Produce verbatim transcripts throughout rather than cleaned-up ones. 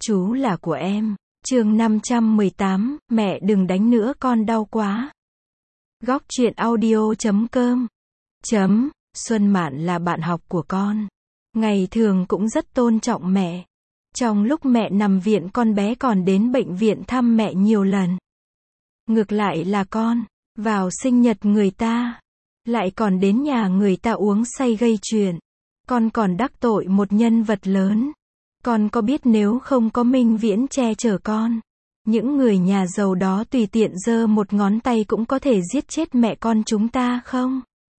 Chú là của em. Chương năm trăm mười tám, mẹ đừng đánh nữa con đau quá. Góc truyện audio chấm com. Chấm, Xuân Mạn là bạn học của con. Ngày thường cũng rất tôn trọng mẹ. Trong lúc mẹ nằm viện con bé còn đến bệnh viện thăm mẹ nhiều lần. Ngược lại là con, vào sinh nhật người ta, lại còn đến nhà người ta uống say gây chuyện. Con còn đắc tội một nhân vật lớn. Con có biết nếu không có Minh Viễn che chở con, những người nhà giàu đó tùy tiện giơ một ngón tay cũng có thể giết chết mẹ con chúng ta không?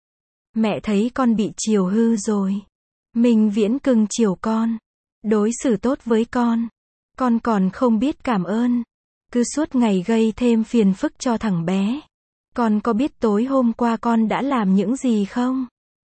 Mẹ thấy con bị chiều hư rồi. Minh Viễn cưng chiều con, đối xử tốt với con. Con còn không biết cảm ơn. Cứ suốt ngày gây thêm phiền phức cho thằng bé. Con có biết tối hôm qua con đã làm những gì không?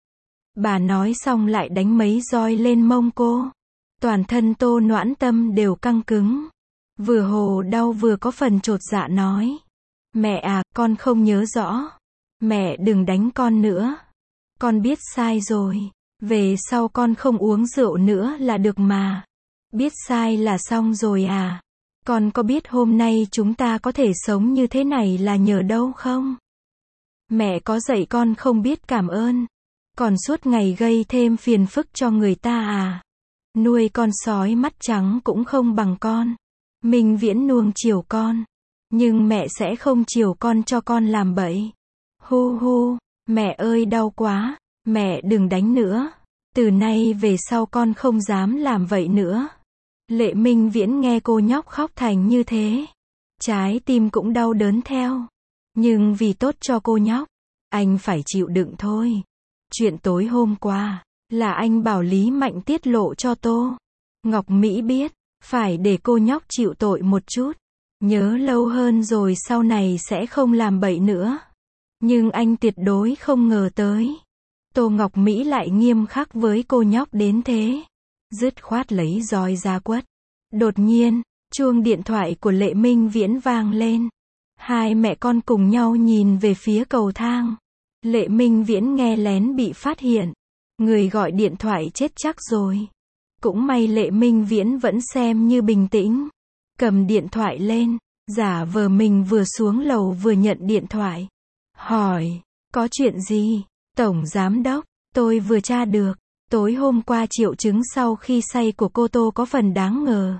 Bà nói xong lại đánh mấy roi lên mông cô. Toàn thân Tô Noãn Tâm đều căng cứng. Vừa hồ đau vừa có phần chột dạ nói. Mẹ à, con không nhớ rõ. Mẹ đừng đánh con nữa. Con biết sai rồi. Về sau con không uống rượu nữa là được mà. Biết sai là xong rồi à. Con có biết hôm nay chúng ta có thể sống như thế này là nhờ đâu không? Mẹ có dạy con không biết cảm ơn. Còn suốt ngày gây thêm phiền phức cho người ta à. Nuôi con sói mắt trắng cũng không bằng con. Minh Viễn nuông chiều con. Nhưng mẹ sẽ không chiều con cho con làm bậy. Hu hu, mẹ ơi đau quá. Mẹ đừng đánh nữa. Từ nay về sau con không dám làm vậy nữa. Lệ Minh Viễn nghe cô nhóc khóc thành như thế. Trái tim cũng đau đớn theo. Nhưng vì tốt cho cô nhóc, anh phải chịu đựng thôi. Chuyện tối hôm qua, là anh bảo Lý Mạnh tiết lộ cho Tô Ngọc Mỹ biết, phải để cô nhóc chịu tội một chút. Nhớ lâu hơn rồi sau này sẽ không làm bậy nữa. Nhưng anh tuyệt đối không ngờ tới. Tô Ngọc Mỹ lại nghiêm khắc với cô nhóc đến thế. Dứt khoát lấy roi ra quất. Đột nhiên, chuông điện thoại của Lệ Minh Viễn vang lên. Hai mẹ con cùng nhau nhìn về phía cầu thang. Lệ Minh Viễn nghe lén bị phát hiện. Người gọi điện thoại chết chắc rồi. Cũng may Lệ Minh Viễn vẫn xem như bình tĩnh. Cầm điện thoại lên, giả vờ mình vừa xuống lầu vừa nhận điện thoại. Hỏi, có chuyện gì? Tổng Giám Đốc, tôi vừa tra được. Tối hôm qua triệu chứng sau khi say của cô Tô có phần đáng ngờ.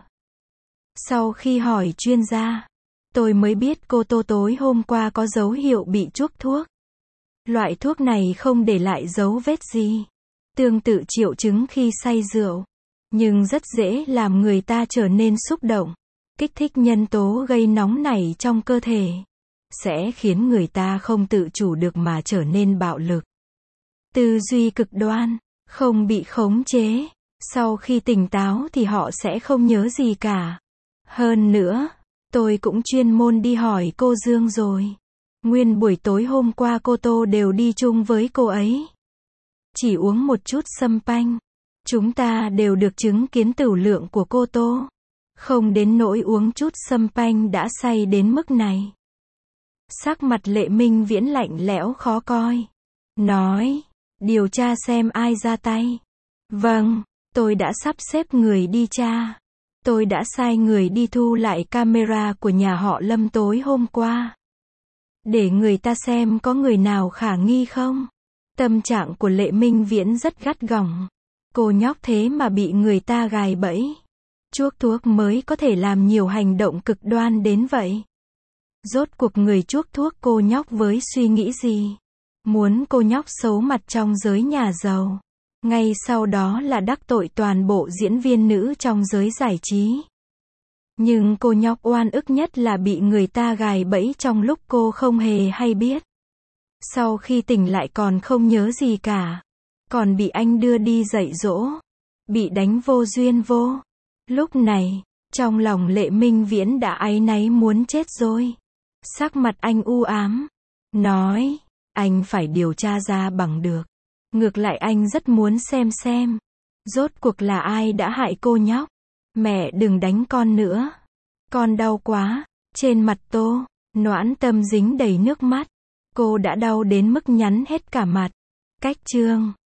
Sau khi hỏi chuyên gia, tôi mới biết cô Tô tối hôm qua có dấu hiệu bị chuốc thuốc. Loại thuốc này không để lại dấu vết gì. Tương tự triệu chứng khi say rượu. Nhưng rất dễ làm người ta trở nên xúc động. Kích thích nhân tố gây nóng nảy trong cơ thể. Sẽ khiến người ta không tự chủ được mà trở nên bạo lực. Tư duy cực đoan, không bị khống chế. Sau khi tỉnh táo thì họ sẽ không nhớ gì cả. Hơn nữa, tôi cũng chuyên môn đi hỏi cô Dương rồi. Nguyên buổi tối hôm qua cô Tô đều đi chung với cô ấy. Chỉ uống một chút sâm panh. Chúng ta đều được chứng kiến tửu lượng của cô Tô. Không đến nỗi uống chút sâm panh đã say đến mức này. Sắc mặt Lệ Minh Viễn lạnh lẽo khó coi. Nói, điều tra xem ai ra tay. Vâng, tôi đã sắp xếp người đi tra. Tôi đã sai người đi thu lại camera của nhà họ Lâm tối hôm qua. Để người ta xem có người nào khả nghi không. Tâm trạng của Lệ Minh Viễn rất gắt gỏng. Cô nhóc thế mà bị người ta gài bẫy. Chuốc thuốc mới có thể làm nhiều hành động cực đoan đến vậy. Rốt cuộc người chuốc thuốc cô nhóc với suy nghĩ gì? Muốn cô nhóc xấu mặt trong giới nhà giàu. Ngay sau đó là đắc tội toàn bộ diễn viên nữ trong giới giải trí. Nhưng cô nhóc oan ức nhất là bị người ta gài bẫy trong lúc cô không hề hay biết. Sau khi tỉnh lại còn không nhớ gì cả. Còn bị anh đưa đi dạy dỗ. Bị đánh vô duyên vô. Lúc này, trong lòng Lệ Minh Viễn đã áy náy muốn chết rồi. Sắc mặt anh u ám. Nói, anh phải điều tra ra bằng được. Ngược lại anh rất muốn xem xem. Rốt cuộc là ai đã hại cô nhóc. Mẹ đừng đánh con nữa. Con đau quá. Trên mặt Tô Noãn Tâm dính đầy nước mắt. Cô đã đau đến mức nhắn hết cả mặt. Cách chương